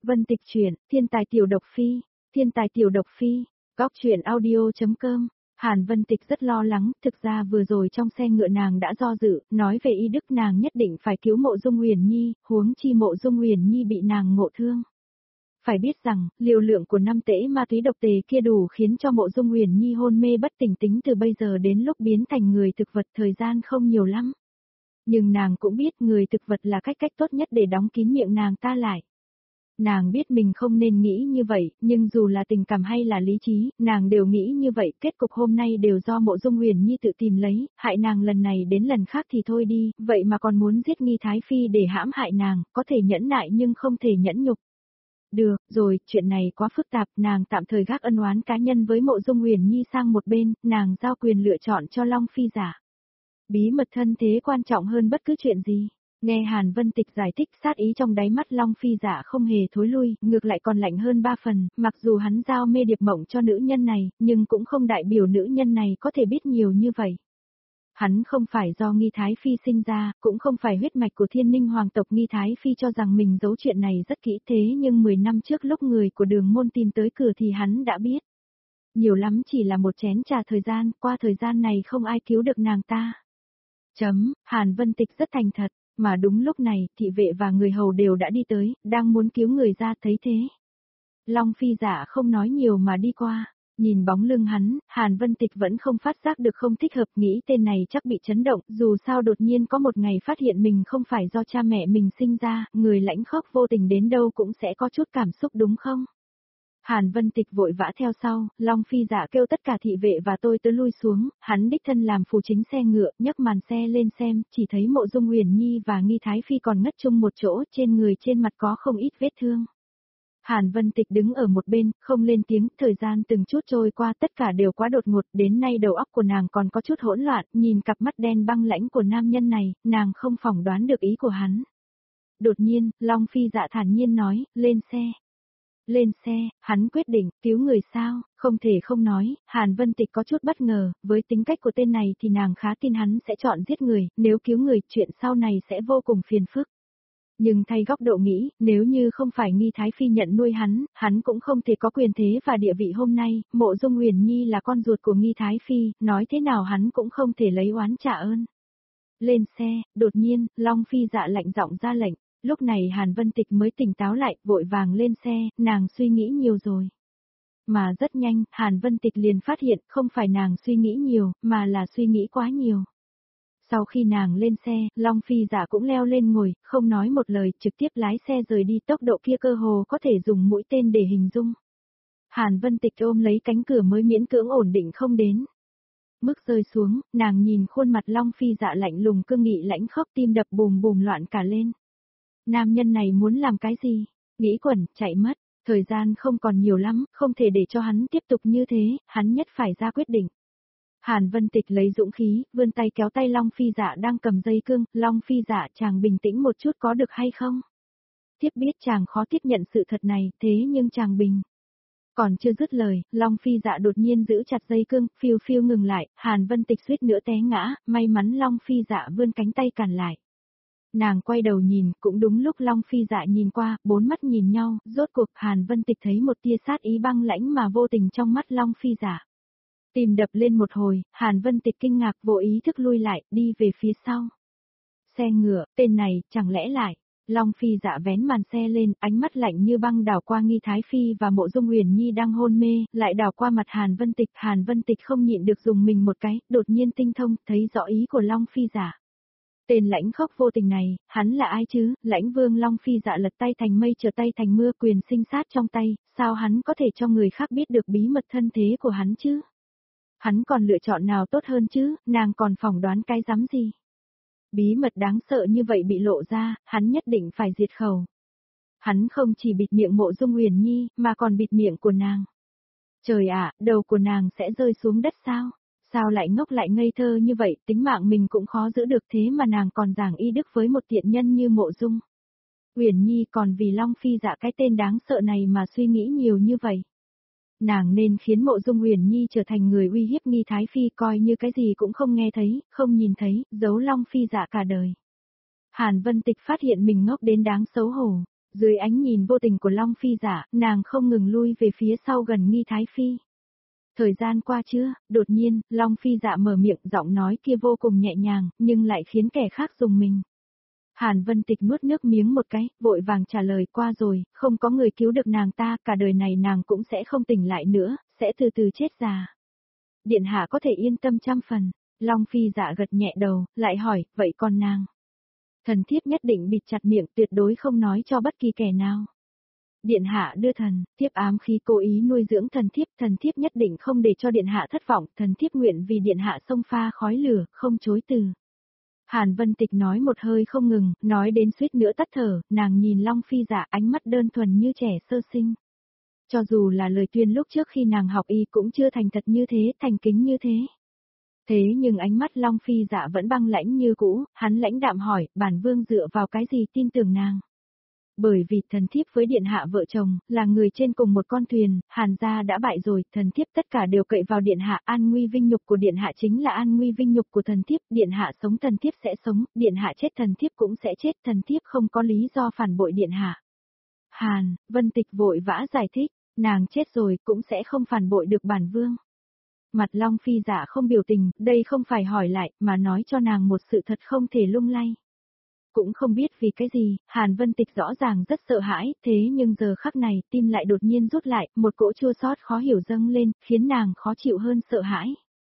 Vân Tịch truyện, Thiên tài tiểu độc phi, Thiên tài tiểu độc phi, góc truyện audio.com. Hàn Vân Tịch rất lo lắng, thực ra vừa rồi trong xe ngựa nàng đã do dự, nói về y đức nàng nhất định phải cứu Mộ Dung Huyền Nhi, huống chi Mộ Dung Huyền Nhi bị nàng ngộ thương. Phải biết rằng, liều lượng của 5 tễ ma túy độc tề kia đủ khiến cho Mộ Dung Huyền Nhi hôn mê bất tỉnh, tính từ bây giờ đến lúc biến thành người thực vật thời gian không nhiều lắm. Nhưng nàng cũng biết người thực vật là cách tốt nhất để đóng kín miệng nàng ta lại. Nàng biết mình không nên nghĩ như vậy, nhưng dù là tình cảm hay là lý trí, nàng đều nghĩ như vậy, kết cục hôm nay đều do Mộ Dung Huyền Nhi tự tìm lấy, hại nàng lần này đến lần khác thì thôi đi, vậy mà còn muốn giết Nghi Thái Phi để hãm hại nàng, có thể nhẫn nại nhưng không thể nhẫn nhục. Được, rồi, chuyện này quá phức tạp, nàng tạm thời gác ân oán cá nhân với Mộ Dung Huyền Nhi sang một bên, nàng giao quyền lựa chọn cho Long Phi giả. Bí mật thân thế quan trọng hơn bất cứ chuyện gì. Nghe Hàn Vân Tịch giải thích, sát ý trong đáy mắt Long Phi giả không hề thối lui, ngược lại còn lạnh hơn 3 phần, mặc dù hắn giao mê điệp mộng cho nữ nhân này, nhưng cũng không đại biểu nữ nhân này có thể biết nhiều như vậy. Hắn không phải do Nghi Thái Phi sinh ra, cũng không phải huyết mạch của Thiên Ninh hoàng tộc. Nghi Thái Phi cho rằng mình giấu chuyện này rất kỹ, thế nhưng 10 năm trước lúc người của Đường Môn tìm tới cửa thì hắn đã biết. Nhiều lắm chỉ là một chén trà thời gian, qua thời gian này không ai cứu được nàng ta. Hàn Vân Tịch rất thành thật, mà đúng lúc này, thị vệ và người hầu đều đã đi tới, đang muốn cứu người ra, thấy thế. Long Phi giả không nói nhiều mà đi qua, nhìn bóng lưng hắn, Hàn Vân Tịch vẫn không phát giác được không thích hợp, nghĩ tên này chắc bị chấn động, dù sao đột nhiên có một ngày phát hiện mình không phải do cha mẹ mình sinh ra, người lãnh khốc vô tình đến đâu cũng sẽ có chút cảm xúc đúng không? Hàn Vân Tịch vội vã theo sau, Long Phi giả kêu tất cả thị vệ và tôi tớ lui xuống, hắn đích thân làm phù chính xe ngựa, nhấc màn xe lên xem, chỉ thấy Mộ Dung Huyền Nhi và Nghi Thái Phi còn ngất chung một chỗ, trên người trên mặt có không ít vết thương. Hàn Vân Tịch đứng ở một bên, không lên tiếng, thời gian từng chút trôi qua, tất cả đều quá đột ngột, đến nay đầu óc của nàng còn có chút hỗn loạn, nhìn cặp mắt đen băng lãnh của nam nhân này, nàng không phỏng đoán được ý của hắn. Đột nhiên, Long Phi dạ thản nhiên nói, lên xe. Lên xe, hắn quyết định, cứu người sao, không thể không nói, Hàn Vân Tịch có chút bất ngờ, với tính cách của tên này thì nàng khá tin hắn sẽ chọn giết người, nếu cứu người, chuyện sau này sẽ vô cùng phiền phức. Nhưng thay góc độ nghĩ, nếu như không phải Nghi Thái Phi nhận nuôi hắn cũng không thể có quyền thế và địa vị hôm nay, Mộ Dung Huyền Nhi là con ruột của Nghi Thái Phi, nói thế nào hắn cũng không thể lấy oán trả ơn. Lên xe, đột nhiên, Long Phi dạ lạnh giọng ra lệnh. Lúc này Hàn Vân Tịch mới tỉnh táo lại, vội vàng lên xe, nàng suy nghĩ nhiều rồi. Mà rất nhanh, Hàn Vân Tịch liền phát hiện không phải nàng suy nghĩ nhiều, mà là suy nghĩ quá nhiều. Sau khi nàng lên xe, Long Phi giả cũng leo lên ngồi, không nói một lời, trực tiếp lái xe rời đi, tốc độ kia cơ hồ có thể dùng mũi tên để hình dung. Hàn Vân Tịch ôm lấy cánh cửa mới miễn cưỡng ổn định không đến. Mức rơi xuống, nàng nhìn khuôn mặt Long Phi dạ lạnh lùng cương nghị lãnh khốc, tim đập bùm bùm loạn cả lên. Nam nhân này muốn làm cái gì? Nghĩ quẩn, chạy mất, thời gian không còn nhiều lắm, không thể để cho hắn tiếp tục như thế, hắn nhất phải ra quyết định. Hàn Vân Tịch lấy dũng khí, vươn tay kéo tay Long Phi dạ đang cầm dây cương, Long Phi dạ chàng bình tĩnh một chút có được hay không? Tiếp biết chàng khó tiếp nhận sự thật này, thế nhưng chàng bình. Còn chưa dứt lời, Long Phi dạ đột nhiên giữ chặt dây cương, phiêu phiêu ngừng lại, Hàn Vân Tịch suýt nữa té ngã, may mắn Long Phi dạ vươn cánh tay cản lại. Nàng quay đầu nhìn, cũng đúng lúc Long Phi dạ nhìn qua, bốn mắt nhìn nhau, rốt cuộc Hàn Vân Tịch thấy một tia sát ý băng lãnh mà vô tình trong mắt Long Phi dạ. Tìm đập lên một hồi, Hàn Vân Tịch kinh ngạc vô ý thức lui lại, đi về phía sau. Xe ngựa, tên này, chẳng lẽ lại. Long Phi dạ vén màn xe lên, ánh mắt lạnh như băng đảo qua Nghi Thái Phi và Mộ Dung Huyền Nhi đang hôn mê, lại đảo qua mặt Hàn Vân Tịch không nhịn được dùng mình một cái, đột nhiên tinh thông, thấy rõ ý của Long Phi dạ. Tên lãnh khốc vô tình này, hắn là ai chứ? Lãnh Vương Long Phi dạ lật tay thành mây trở tay thành mưa, quyền sinh sát trong tay, sao hắn có thể cho người khác biết được bí mật thân thế của hắn chứ? Hắn còn lựa chọn nào tốt hơn chứ, nàng còn phỏng đoán cái rắm gì? Bí mật đáng sợ như vậy bị lộ ra, hắn nhất định phải diệt khẩu. Hắn không chỉ bịt miệng Mộ Dung Huyền Nhi, mà còn bịt miệng của nàng. Trời ạ, đầu của nàng sẽ rơi xuống đất sao? Sao lại ngốc lại ngây thơ như vậy, tính mạng mình cũng khó giữ được thế mà nàng còn giảng y đức với một tiện nhân như Mộ Dung Huyền Nhi, còn vì Long Phi dạ cái tên đáng sợ này mà suy nghĩ nhiều như vậy. Nàng nên khiến Mộ Dung Huyền Nhi trở thành người uy hiếp Nghi Thái Phi, coi như cái gì cũng không nghe thấy, không nhìn thấy, giấu Long Phi dạ cả đời. Hàn Vân Tịch phát hiện mình ngốc đến đáng xấu hổ. Dưới ánh nhìn vô tình của Long Phi Dạ, nàng không ngừng lui về phía sau gần Nghi Thái Phi. Thời gian qua chưa, đột nhiên, Long Phi Dạ mở miệng, giọng nói kia vô cùng nhẹ nhàng, nhưng lại khiến kẻ khác rùng mình. Hàn Vân Tịch nuốt nước miếng một cái, vội vàng trả lời, qua rồi, không có người cứu được nàng ta, cả đời này nàng cũng sẽ không tỉnh lại nữa, sẽ từ từ chết già. Điện hạ có thể yên tâm 100%. Long Phi Dạ gật nhẹ đầu, lại hỏi, vậy còn nàng? Thần thiếp nhất định bịt chặt miệng, tuyệt đối không nói cho bất kỳ kẻ nào. Điện hạ đưa thiếp ám khí cố ý nuôi dưỡng thần thiếp nhất định không để cho điện hạ thất vọng, thần thiếp nguyện vì điện hạ xông pha khói lửa, không chối từ. Hàn Vân Tịch nói một hơi không ngừng, nói đến suýt nữa tắt thở, nàng nhìn Long Phi Dạ ánh mắt đơn thuần như trẻ sơ sinh. Cho dù là lời tuyên lúc trước khi nàng học y cũng chưa thành thật như thế, thành kính như thế. Thế nhưng ánh mắt Long Phi Dạ vẫn băng lãnh như cũ, hắn lãnh đạm hỏi, bản vương dựa vào cái gì tin tưởng nàng? Bởi vì thần thiếp với điện hạ vợ chồng, là người trên cùng một con thuyền, Hàn gia đã bại rồi, thần thiếp tất cả đều cậy vào điện hạ, an nguy vinh nhục của điện hạ chính là an nguy vinh nhục của thần thiếp, điện hạ sống thần thiếp sẽ sống, điện hạ chết thần thiếp cũng sẽ chết, thần thiếp không có lý do phản bội điện hạ. Hàn, Vân Tịch vội vã giải thích, nàng chết rồi cũng sẽ không phản bội được bản vương. Mặt Long Phi Dạ không biểu tình, đây không phải hỏi lại, mà nói cho nàng một sự thật không thể lung lay. Cũng không biết vì cái gì, Hàn Vân Tịch rõ ràng rất sợ hãi, thế nhưng giờ khắc này, tim lại đột nhiên rút lại, một cỗ chua xót khó hiểu dâng lên, khiến nàng khó chịu hơn sợ hãi.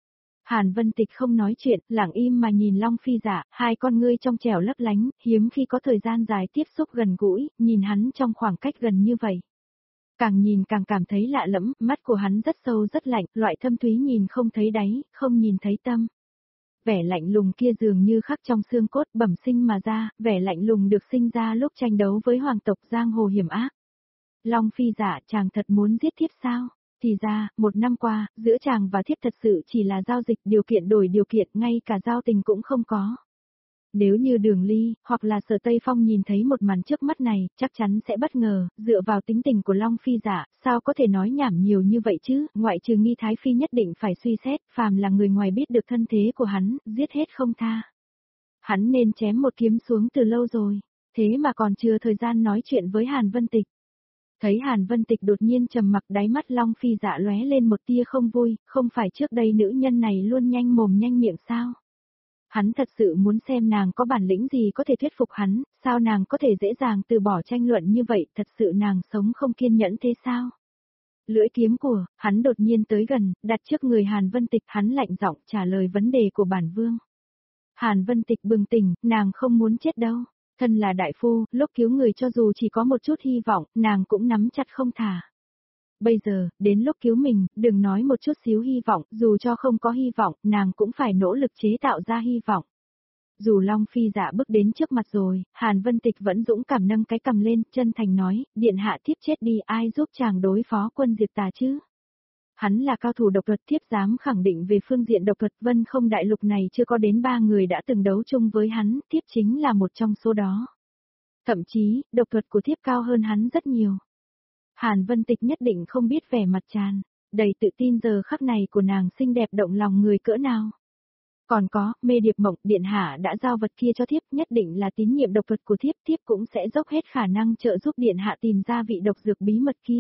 Hàn Vân Tịch không nói chuyện, lặng im mà nhìn Long Phi Dạ, hai con ngươi trong trẻo lấp lánh, hiếm khi có thời gian dài tiếp xúc gần gũi, nhìn hắn trong khoảng cách gần như vậy. Càng nhìn càng cảm thấy lạ lẫm, mắt của hắn rất sâu rất lạnh, loại thâm thúy nhìn không thấy đáy, không nhìn thấy tâm. Vẻ lạnh lùng kia dường như khắc trong xương cốt bẩm sinh mà ra, vẻ lạnh lùng được sinh ra lúc tranh đấu với hoàng tộc giang hồ hiểm ác. Long Phi Dạ, chàng thật muốn giết thiếp sao? Thì ra, 1 năm qua, giữa chàng và thiếp thật sự chỉ là giao dịch điều kiện đổi điều kiện, ngay cả giao tình cũng không có. Nếu như Đường Ly, hoặc là Sở Tây Phong nhìn thấy một màn trước mắt này, chắc chắn sẽ bất ngờ, dựa vào tính tình của Long Phi Dạ, sao có thể nói nhảm nhiều như vậy chứ, ngoại trừ Nghi Thái Phi nhất định phải suy xét, phàm là người ngoài biết được thân thế của hắn, giết hết không tha. Hắn nên chém một kiếm xuống từ lâu rồi, thế mà còn chưa thời gian nói chuyện với Hàn Vân Tịch. Thấy Hàn Vân Tịch đột nhiên trầm mặc, đáy mắt Long Phi Dạ lóe lên một tia không vui, không phải trước đây nữ nhân này luôn nhanh mồm nhanh miệng sao? Hắn thật sự muốn xem nàng có bản lĩnh gì có thể thuyết phục hắn, sao nàng có thể dễ dàng từ bỏ tranh luận như vậy, thật sự nàng sống không kiên nhẫn thế sao? Lưỡi kiếm của, hắn đột nhiên tới gần, đặt trước người Hàn Vân Tịch, hắn lạnh giọng trả lời vấn đề của bản vương. Hàn Vân Tịch bừng tỉnh, nàng không muốn chết đâu. Thân là đại phu, lúc cứu người cho dù chỉ có một chút hy vọng, nàng cũng nắm chặt không thả. Bây giờ, đến lúc cứu mình, đừng nói một chút xíu hy vọng, dù cho không có hy vọng, nàng cũng phải nỗ lực chế tạo ra hy vọng. Dù Long Phi Dạ bước đến trước mặt rồi, Hàn Vân Tịch vẫn dũng cảm nâng cái cầm lên, chân thành nói, điện hạ thiếp chết đi, ai giúp chàng đối phó quân Diệp Tà chứ? Hắn là cao thủ độc thuật, thiếp dám khẳng định về phương diện độc thuật, Vân Không đại lục này chưa có đến 3 người đã từng đấu chung với hắn, thiếp chính là một trong số đó. Thậm chí, độc thuật của thiếp cao hơn hắn rất nhiều. Hàn Vân Tịch nhất định không biết vẻ mặt tràn đầy tự tin giờ khắc này của nàng xinh đẹp động lòng người cỡ nào. Còn có, Mê Điệp Mộng, điện hạ đã giao vật kia cho thiếp, nhất định là tín nhiệm độc thuật của thiếp, thiếp cũng sẽ dốc hết khả năng trợ giúp điện hạ tìm ra vị độc dược bí mật kia.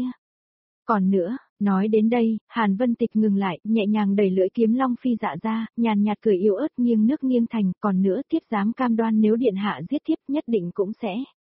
Còn nữa, nói đến đây, Hàn Vân Tịch ngừng lại, nhẹ nhàng đẩy lưỡi kiếm Long Phi Dạ ra, nhàn nhạt cười yếu ớt nghiêng nước nghiêng thành, còn nữa thiếp dám cam đoan nếu điện hạ giết thiếp nhất định cũng sẽ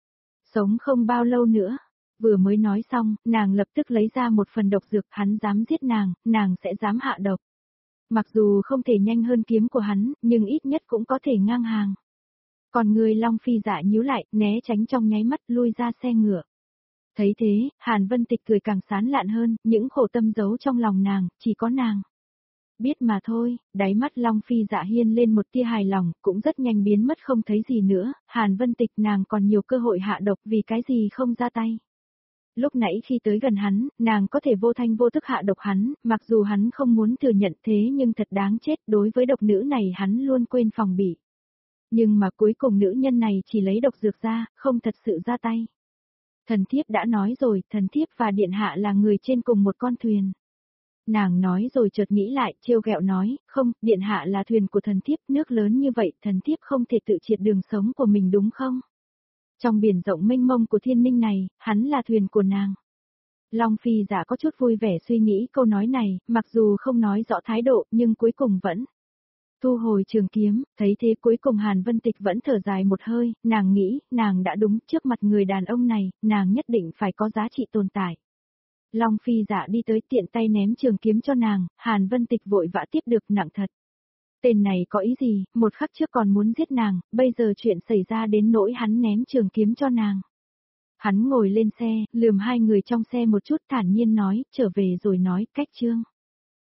sống không bao lâu nữa. Vừa mới nói xong, nàng lập tức lấy ra một phần độc dược, hắn dám giết nàng sẽ dám hạ độc. Mặc dù không thể nhanh hơn kiếm của hắn, nhưng ít nhất cũng có thể ngang hàng. Còn người Long Phi Dạ nhíu lại, né tránh trong nháy mắt, lui ra xe ngựa. Thấy thế, Hàn Vân Tịch cười càng sán lạn hơn, những khổ tâm giấu trong lòng nàng, chỉ có nàng biết mà thôi, đáy mắt Long Phi Dạ hiên lên một tia hài lòng, cũng rất nhanh biến mất không thấy gì nữa, Hàn Vân Tịch nàng còn nhiều cơ hội hạ độc, vì cái gì không ra tay. Lúc nãy khi tới gần hắn, nàng có thể vô thanh vô thức hạ độc hắn, mặc dù hắn không muốn thừa nhận thế nhưng thật đáng chết, đối với độc nữ này hắn luôn quên phòng bị. Nhưng mà cuối cùng nữ nhân này chỉ lấy độc dược ra, không thật sự ra tay. Thần thiếp đã nói rồi, thần thiếp và điện hạ là người trên cùng một con thuyền. Nàng nói rồi chợt nghĩ lại, trêu ghẹo nói, không, điện hạ là thuyền của thần thiếp, nước lớn như vậy, thần thiếp không thể tự triệt đường sống của mình đúng không? Trong biển rộng mênh mông của thiên ninh này, hắn là thuyền của nàng. Long Phi Dạ có chút vui vẻ suy nghĩ câu nói này, mặc dù không nói rõ thái độ nhưng cuối cùng vẫn thu hồi trường kiếm, thấy thế cuối cùng Hàn Vân Tịch vẫn thở dài một hơi, nàng nghĩ, nàng đã đúng trước mặt người đàn ông này, nàng nhất định phải có giá trị tồn tại. Long Phi Dạ đi tới tiện tay ném trường kiếm cho nàng, Hàn Vân Tịch vội vã tiếp được nặng thật. Tên này có ý gì, một khắc trước còn muốn giết nàng, bây giờ chuyện xảy ra đến nỗi hắn ném trường kiếm cho nàng. Hắn ngồi lên xe, lườm hai người trong xe một chút thản nhiên nói, trở về rồi nói, cách Trương